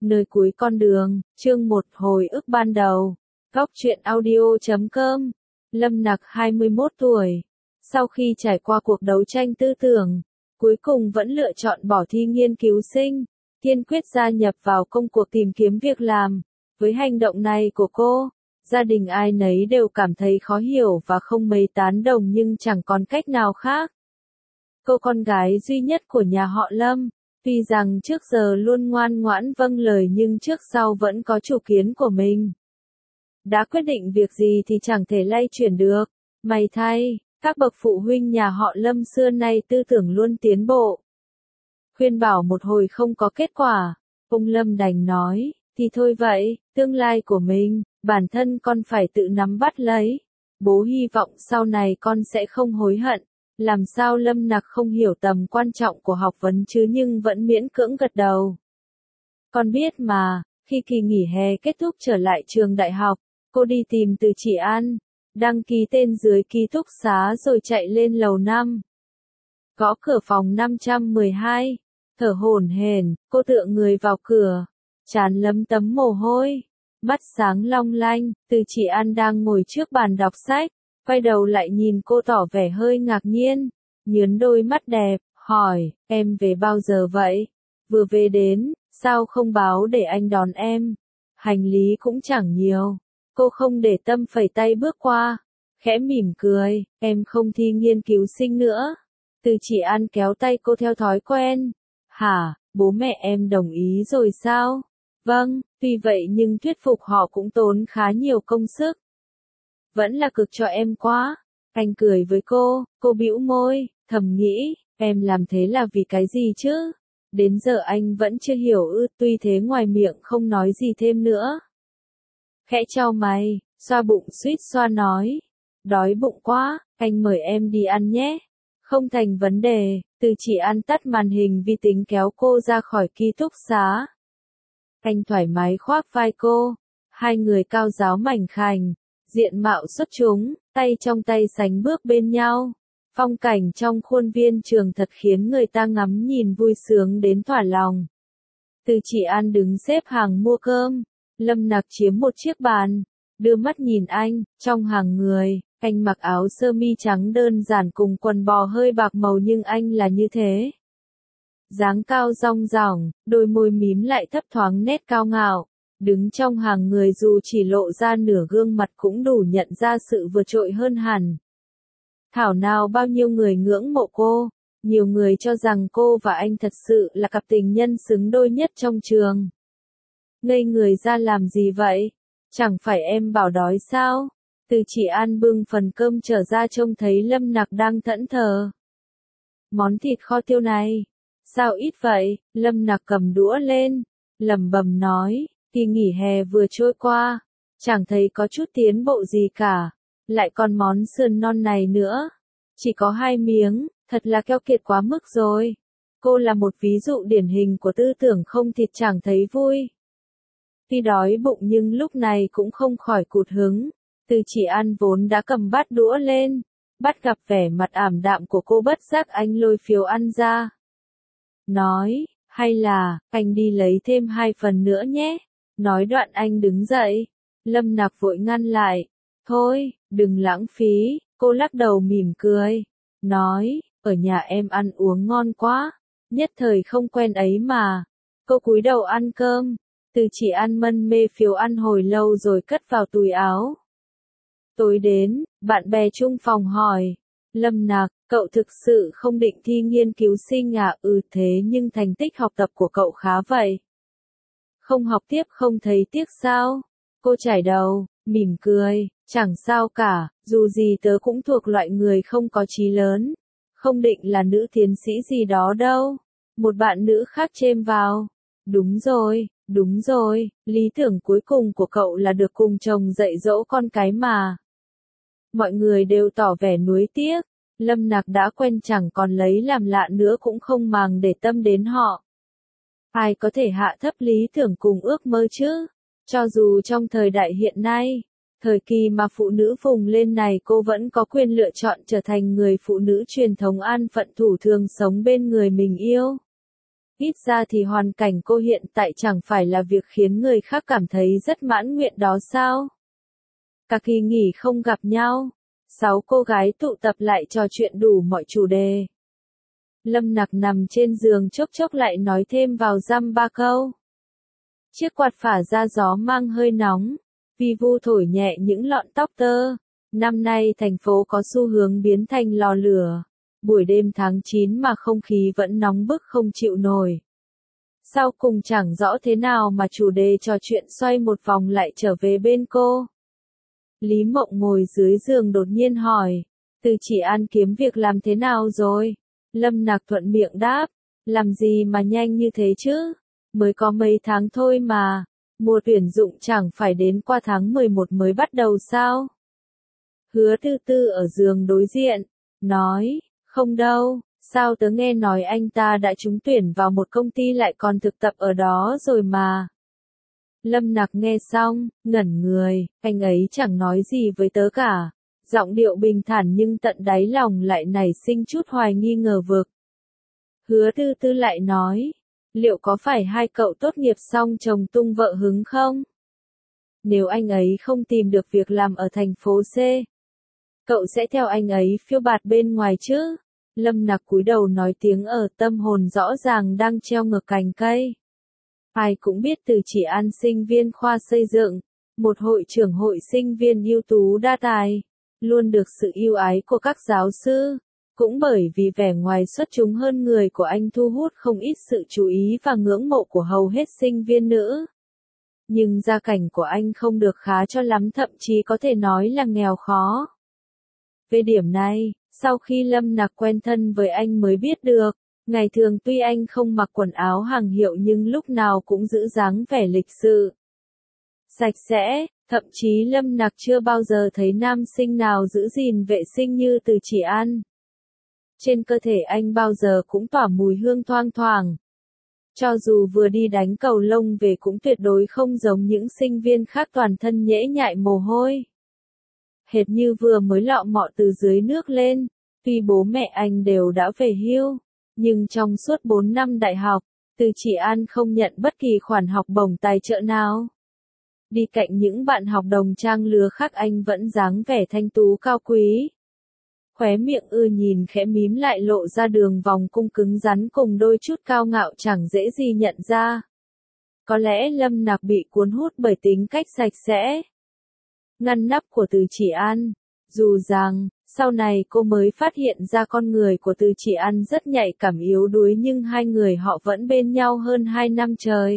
Nơi cuối con đường, chương 1 hồi ức ban đầu. Góc truyện audio.com. Lâm Nặc 21 tuổi. Sau khi trải qua cuộc đấu tranh tư tưởng, cuối cùng vẫn lựa chọn bỏ thi nghiên cứu sinh, kiên quyết gia nhập vào công cuộc tìm kiếm việc làm. Với hành động này của cô, gia đình ai nấy đều cảm thấy khó hiểu và không mấy tán đồng nhưng chẳng còn cách nào khác. Cô con gái duy nhất của nhà họ Lâm, tuy rằng trước giờ luôn ngoan ngoãn vâng lời nhưng trước sau vẫn có chủ kiến của mình. Đã quyết định việc gì thì chẳng thể lay chuyển được. May thay, các bậc phụ huynh nhà họ Lâm xưa nay tư tưởng luôn tiến bộ. Khuyên bảo một hồi không có kết quả, ông Lâm đành nói, thì thôi vậy, tương lai của mình, bản thân con phải tự nắm bắt lấy. Bố hy vọng sau này con sẽ không hối hận. Làm sao Lâm Nặc không hiểu tầm quan trọng của học vấn chứ nhưng vẫn miễn cưỡng gật đầu. Con biết mà, khi kỳ nghỉ hè kết thúc trở lại trường đại học, cô đi tìm Từ Chỉ An, đăng ký tên dưới ký túc xá rồi chạy lên lầu 5. Gõ cửa phòng 512, thở hổn hển, cô tựa người vào cửa, trán lấm tấm mồ hôi, mắt sáng long lanh. Từ Chỉ An đang ngồi trước bàn đọc sách, quay đầu lại nhìn cô tỏ vẻ hơi ngạc nhiên, nhướng đôi mắt đẹp, hỏi, em về bao giờ vậy? Vừa về đến, sao không báo để anh đón em? Hành lý cũng chẳng nhiều. Cô không để tâm phẩy tay bước qua, khẽ mỉm cười, em không thi nghiên cứu sinh nữa. Từ Chỉ An kéo tay cô theo thói quen. Hả, bố mẹ em đồng ý rồi sao? Vâng, tuy vậy nhưng thuyết phục họ cũng tốn khá nhiều công sức. Vẫn là cực cho em quá. Anh cười với cô bĩu môi, thầm nghĩ, em làm thế là vì cái gì chứ? Đến giờ anh vẫn chưa hiểu tuy thế ngoài miệng không nói gì thêm nữa. Khẽ chau mày, xoa bụng suýt xoa nói, đói bụng quá, anh mời em đi ăn nhé. Không thành vấn đề. Từ Chỉ An tắt màn hình vi tính kéo cô ra khỏi ký túc xá. Anh thoải mái khoác vai cô, hai người cao ráo mảnh khảnh, diện mạo xuất chúng, tay trong tay sánh bước bên nhau. Phong cảnh trong khuôn viên trường thật khiến người ta ngắm nhìn vui sướng đến thỏa lòng. Từ Chỉ An đứng xếp hàng mua cơm, Lâm Nặc chiếm một chiếc bàn, đưa mắt nhìn anh. Trong hàng người, anh mặc áo sơ mi trắng đơn giản cùng quần bò hơi bạc màu nhưng anh là như thế. Dáng cao dong dỏng, đôi môi mím lại thấp thoáng nét cao ngạo. Đứng trong hàng người dù chỉ lộ ra nửa gương mặt cũng đủ nhận ra sự vượt trội hơn hẳn. Thảo nào bao nhiêu người ngưỡng mộ cô, nhiều người cho rằng cô và anh thật sự là cặp tình nhân xứng đôi nhất trong trường. Ngây người ra làm gì vậy? Chẳng phải em bảo đói sao? Từ Chỉ An bưng phần cơm trở ra trông thấy Lâm Nặc đang thẫn thờ. Món thịt kho tiêu này, sao ít vậy? Lâm Nặc cầm đũa lên, lẩm bẩm nói, kỳ nghỉ hè vừa trôi qua, chẳng thấy có chút tiến bộ gì cả, lại còn món sườn non này nữa, chỉ có 2 miếng, thật là keo kiệt quá mức rồi. Cô là một ví dụ điển hình của tư tưởng không thịt chẳng thấy vui. Tuy đói bụng nhưng lúc này cũng không khỏi cụt hứng. Từ Chỉ An vốn đã cầm bát đũa lên, bắt gặp vẻ mặt ảm đạm của cô bất giác anh lôi phiếu ăn ra. Nói, hay là, anh đi lấy thêm 2 phần nữa nhé. Nói đoạn anh đứng dậy. Lâm Nặc vội ngăn lại. Thôi, đừng lãng phí. Cô lắc đầu mỉm cười. Nói, ở nhà em ăn uống ngon quá. Nhất thời không quen ấy mà. Cô cúi đầu ăn cơm. Từ Chỉ An mân mê phiếu ăn hồi lâu rồi cất vào túi áo. Tối đến, bạn bè chung phòng hỏi. Lâm Nặc, cậu thực sự không định thi nghiên cứu sinh à? Thế nhưng thành tích học tập của cậu khá vậy. Không học tiếp không thấy tiếc sao? Cô chải đầu, mỉm cười, chẳng sao cả, dù gì tớ cũng thuộc loại người không có chí lớn. Không định là nữ tiến sĩ gì đó đâu. Một bạn nữ khác chêm vào. Đúng rồi, lý tưởng cuối cùng của cậu là được cùng chồng dạy dỗ con cái mà. Mọi người đều tỏ vẻ nuối tiếc. Lâm Nặc đã quen chẳng còn lấy làm lạ nữa cũng không màng để tâm đến họ. Ai có thể hạ thấp lý tưởng cùng ước mơ chứ? Cho dù trong thời đại hiện nay, thời kỳ mà phụ nữ vùng lên này cô vẫn có quyền lựa chọn trở thành người phụ nữ truyền thống an phận thủ thường sống bên người mình yêu. Ít ra thì hoàn cảnh cô hiện tại chẳng phải là việc khiến người khác cảm thấy rất mãn nguyện đó sao? Cả kỳ nghỉ không gặp nhau, 6 cô gái tụ tập lại trò chuyện đủ mọi chủ đề. Lâm Nặc nằm trên giường chốc chốc lại nói thêm vào dăm ba câu. Chiếc quạt phả ra gió mang hơi nóng, vi vu thổi nhẹ những lọn tóc tơ. Năm nay thành phố có xu hướng biến thành lò lửa. Buổi đêm tháng 9 mà không khí vẫn nóng bức không chịu nổi. Sau cùng chẳng rõ thế nào mà chủ đề trò chuyện xoay một vòng lại trở về bên cô. Lý Mộng ngồi dưới giường đột nhiên hỏi, Từ Chỉ An kiếm việc làm thế nào rồi? Lâm Nặc thuận miệng đáp, làm gì mà nhanh như thế chứ? Mới có mấy tháng thôi mà, mùa tuyển dụng chẳng phải đến qua tháng 11 mới bắt đầu sao? Hứa Tư Tư ở giường đối diện, nói, không đâu, sao tớ nghe nói anh ta đã trúng tuyển vào một công ty lại còn thực tập ở đó rồi mà. Lâm Nặc nghe xong, ngẩn người, anh ấy chẳng nói gì với tớ cả. Giọng điệu bình thản nhưng tận đáy lòng lại nảy sinh chút hoài nghi ngờ vực. Hứa Tư Tư lại nói, liệu có phải hai cậu tốt nghiệp xong chồng tung vợ hứng không? Nếu anh ấy không tìm được việc làm ở thành phố C, cậu sẽ theo anh ấy phiêu bạt bên ngoài chứ? Lâm Nặc cúi đầu nói tiếng ở tâm hồn rõ ràng đang treo ngược cành cây. Ai cũng biết Từ Chỉ An sinh viên khoa xây dựng, một hội trưởng hội sinh viên ưu tú đa tài, luôn được sự yêu ái của các giáo sư. Cũng bởi vì vẻ ngoài xuất chúng hơn người của anh thu hút không ít sự chú ý và ngưỡng mộ của hầu hết sinh viên nữ. Nhưng gia cảnh của anh không được khá cho lắm, thậm chí có thể nói là nghèo khó. Về điểm này, sau khi Lâm Nặc quen thân với anh mới biết được, ngày thường tuy anh không mặc quần áo hàng hiệu nhưng lúc nào cũng giữ dáng vẻ lịch sự, sạch sẽ, thậm chí Lâm Nặc chưa bao giờ thấy nam sinh nào giữ gìn vệ sinh như Từ Chỉ An. Trên cơ thể anh bao giờ cũng tỏa mùi hương thoang thoảng. Cho dù vừa đi đánh cầu lông về cũng tuyệt đối không giống những sinh viên khác toàn thân nhễ nhại mồ hôi. Hệt như vừa mới lọ mọ từ dưới nước lên, tuy bố mẹ anh đều đã về hưu, nhưng trong suốt 4 năm đại học, Từ Chỉ An không nhận bất kỳ khoản học bổng tài trợ nào. Đi cạnh những bạn học đồng trang lứa khác anh vẫn dáng vẻ thanh tú cao quý. Khóe miệng nhìn khẽ mím lại lộ ra đường vòng cung cứng rắn cùng đôi chút cao ngạo chẳng dễ gì nhận ra. Có lẽ Lâm Nặc bị cuốn hút bởi tính cách sạch sẽ, ngăn nắp của Từ Chỉ An. Dù rằng, sau này cô mới phát hiện ra con người của Từ Chỉ An rất nhạy cảm yếu đuối nhưng hai người họ vẫn bên nhau hơn 2 năm trời.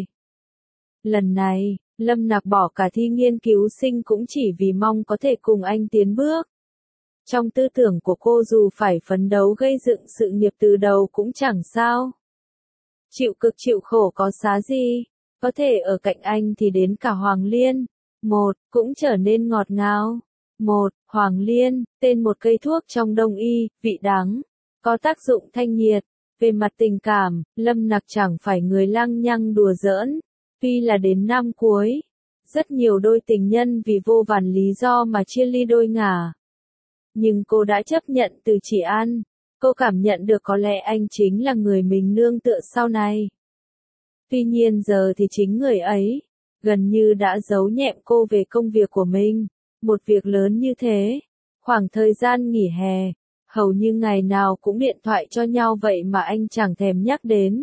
Lần này, Lâm Nặc bỏ cả thi nghiên cứu sinh cũng chỉ vì mong có thể cùng anh tiến bước. Trong tư tưởng của cô dù phải phấn đấu gây dựng sự nghiệp từ đầu cũng chẳng sao. Chịu cực chịu khổ có xá gì, có thể ở cạnh anh thì đến cả Hoàng Liên. Một, cũng trở nên ngọt ngào. Một, Hoàng Liên, tên một cây thuốc trong đông y, vị đắng, có tác dụng thanh nhiệt. Về mặt tình cảm, Lâm Nặc chẳng phải người lăng nhăng đùa giỡn. Tuy là đến năm cuối, rất nhiều đôi tình nhân vì vô vàn lý do mà chia ly đôi ngả. Nhưng cô đã chấp nhận Từ Chỉ An. Cô cảm nhận được có lẽ anh chính là người mình nương tựa sau này. Tuy nhiên giờ thì chính người ấy, gần như đã giấu nhẹm cô về công việc của mình. Một việc lớn như thế, khoảng thời gian nghỉ hè, hầu như ngày nào cũng điện thoại cho nhau vậy mà anh chẳng thèm nhắc đến.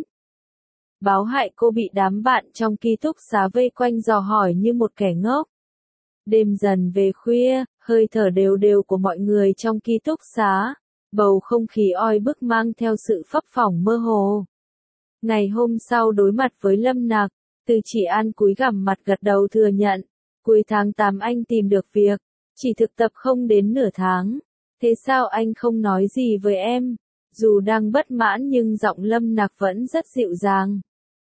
Báo hại cô bị đám bạn trong ký túc xá vây quanh dò hỏi như một kẻ ngốc. Đêm dần về khuya, hơi thở đều đều của mọi người trong ký túc xá, bầu không khí oi bức mang theo sự phấp phỏng mơ hồ. Ngày hôm sau đối mặt với Lâm Nặc, Từ Chỉ An cúi gằm mặt gật đầu thừa nhận, cuối tháng 8 anh tìm được việc, chỉ thực tập không đến nửa tháng. Thế sao anh không nói gì với em? Dù đang bất mãn nhưng giọng Lâm Nặc vẫn rất dịu dàng.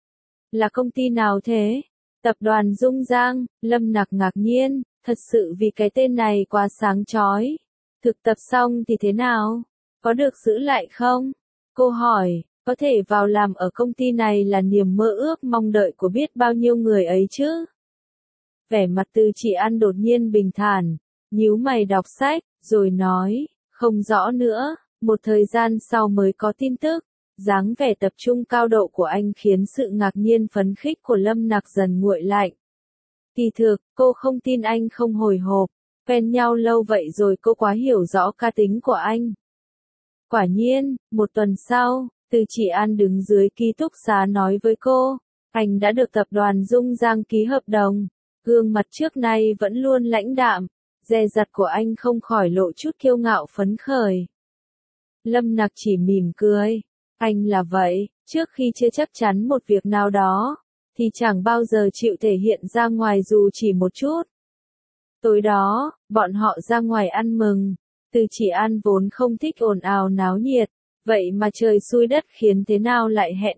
Là công ty nào thế? Tập đoàn Dung Giang. Lâm Nặc ngạc nhiên, thật sự vì cái tên này quá sáng chói. Thực tập xong thì thế nào? Có được giữ lại không? Cô hỏi, có thể vào làm ở công ty này là niềm mơ ước mong đợi của biết bao nhiêu người ấy chứ? Vẻ mặt Từ Chỉ An đột nhiên bình thản, nhíu mày đọc sách, rồi nói, không rõ nữa, một thời gian sau mới có tin tức. Dáng vẻ tập trung cao độ của anh khiến sự ngạc nhiên phấn khích của Lâm Nặc dần nguội lạnh. Kỳ thực, cô không tin anh không hồi hộp, quen nhau lâu vậy rồi cô quá hiểu rõ cá tính của anh. Quả nhiên, một tuần sau, Từ Chỉ An đứng dưới ký túc xá nói với cô, anh đã được tập đoàn Dung Giang ký hợp đồng. Gương mặt trước nay vẫn luôn lãnh đạm, dè dặt của anh không khỏi lộ chút kiêu ngạo phấn khởi. Lâm Nặc chỉ mỉm cười, anh là vậy, trước khi chưa chắc chắn một việc nào đó, thì chẳng bao giờ chịu thể hiện ra ngoài dù chỉ một chút. Tối đó, bọn họ ra ngoài ăn mừng, Từ Chỉ An vốn không thích ồn ào náo nhiệt, vậy mà trời xui đất khiến thế nào lại hẹn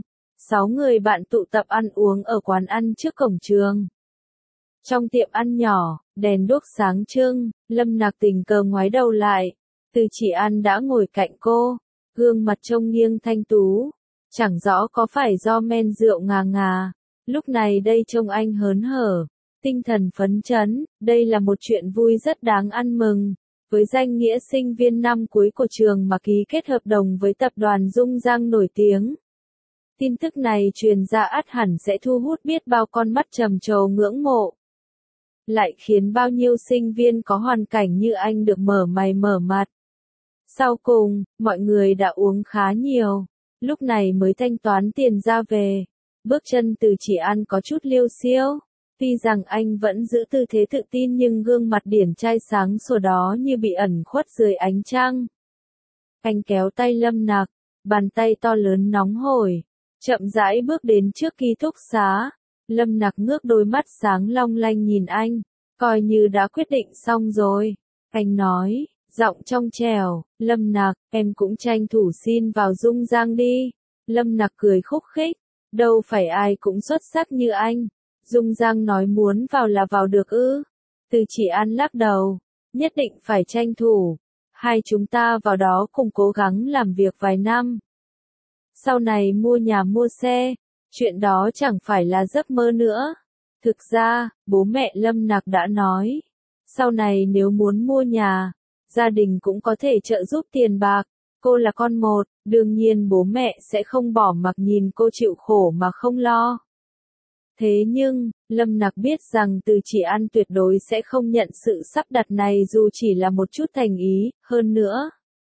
6 người bạn tụ tập ăn uống ở quán ăn trước cổng trường. Trong tiệm ăn nhỏ, đèn đuốc sáng trưng, Lâm Nặc tình cờ ngoái đầu lại, Từ Chỉ An đã ngồi cạnh cô, gương mặt trông nghiêng thanh tú, chẳng rõ có phải do men rượu ngà ngà, lúc này đây trông anh hớn hở, tinh thần phấn chấn, đây là một chuyện vui rất đáng ăn mừng. Với danh nghĩa sinh viên năm cuối của trường mà ký kết hợp đồng với tập đoàn Dung Giang nổi tiếng. Tin tức này truyền ra ắt hẳn sẽ thu hút biết bao con mắt trầm trồ ngưỡng mộ. Lại khiến bao nhiêu sinh viên có hoàn cảnh như anh được mở mày mở mặt. Sau cùng, mọi người đã uống khá nhiều, lúc này mới thanh toán tiền ra về. Bước chân Từ Chỉ An có chút liêu xiêu. Tuy rằng anh vẫn giữ tư thế tự tin nhưng gương mặt điển trai sáng sủa đó như bị ẩn khuất dưới ánh trăng. Anh kéo tay Lâm Nặc, bàn tay to lớn nóng hổi, chậm rãi bước đến trước ký túc xá. Lâm Nặc ngước đôi mắt sáng long lanh nhìn anh, coi như đã quyết định xong rồi. Anh nói, giọng trong trẻo, Lâm Nặc, em cũng tranh thủ xin vào Dung Giang đi. Lâm Nặc cười khúc khích, đâu phải ai cũng xuất sắc như anh. Dung Giang nói muốn vào là vào được ư? Từ Chỉ An lắc đầu, nhất định phải tranh thủ. Hai chúng ta vào đó cùng cố gắng làm việc vài năm. Sau này mua nhà mua xe, chuyện đó chẳng phải là giấc mơ nữa. Thực ra, bố mẹ Lâm Nặc đã nói, sau này nếu muốn mua nhà, gia đình cũng có thể trợ giúp tiền bạc. Cô là con một, đương nhiên bố mẹ sẽ không bỏ mặc nhìn cô chịu khổ mà không lo. Thế nhưng, Lâm Nặc biết rằng Từ Chỉ An tuyệt đối sẽ không nhận sự sắp đặt này dù chỉ là một chút thành ý, hơn nữa.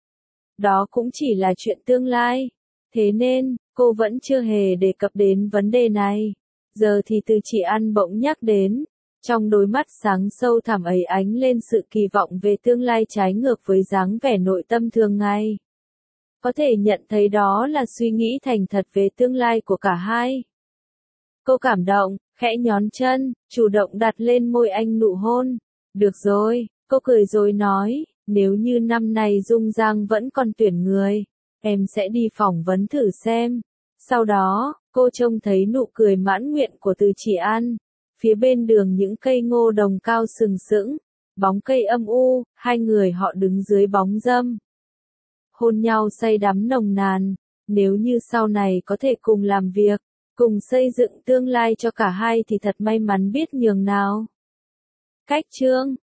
Đó cũng chỉ là chuyện tương lai. Thế nên, cô vẫn chưa hề đề cập đến vấn đề này. Giờ thì Từ Chỉ An bỗng nhắc đến. Trong đôi mắt sáng sâu thẳm ấy ánh lên sự kỳ vọng về tương lai trái ngược với dáng vẻ nội tâm thường ngày. Có thể nhận thấy đó là suy nghĩ thành thật về tương lai của cả hai. Cô cảm động, khẽ nhón chân, chủ động đặt lên môi anh nụ hôn. Được rồi, cô cười rồi nói, nếu như năm nay Dung Giang vẫn còn tuyển người, em sẽ đi phỏng vấn thử xem. Sau đó, cô trông thấy nụ cười mãn nguyện của Từ Chỉ An. Phía bên đường những cây ngô đồng cao sừng sững, bóng cây âm u, hai người họ đứng dưới bóng râm. Hôn nhau say đắm nồng nàn, nếu như sau này có thể cùng làm việc, cùng xây dựng tương lai cho cả hai thì thật may mắn biết nhường nào. Cách chương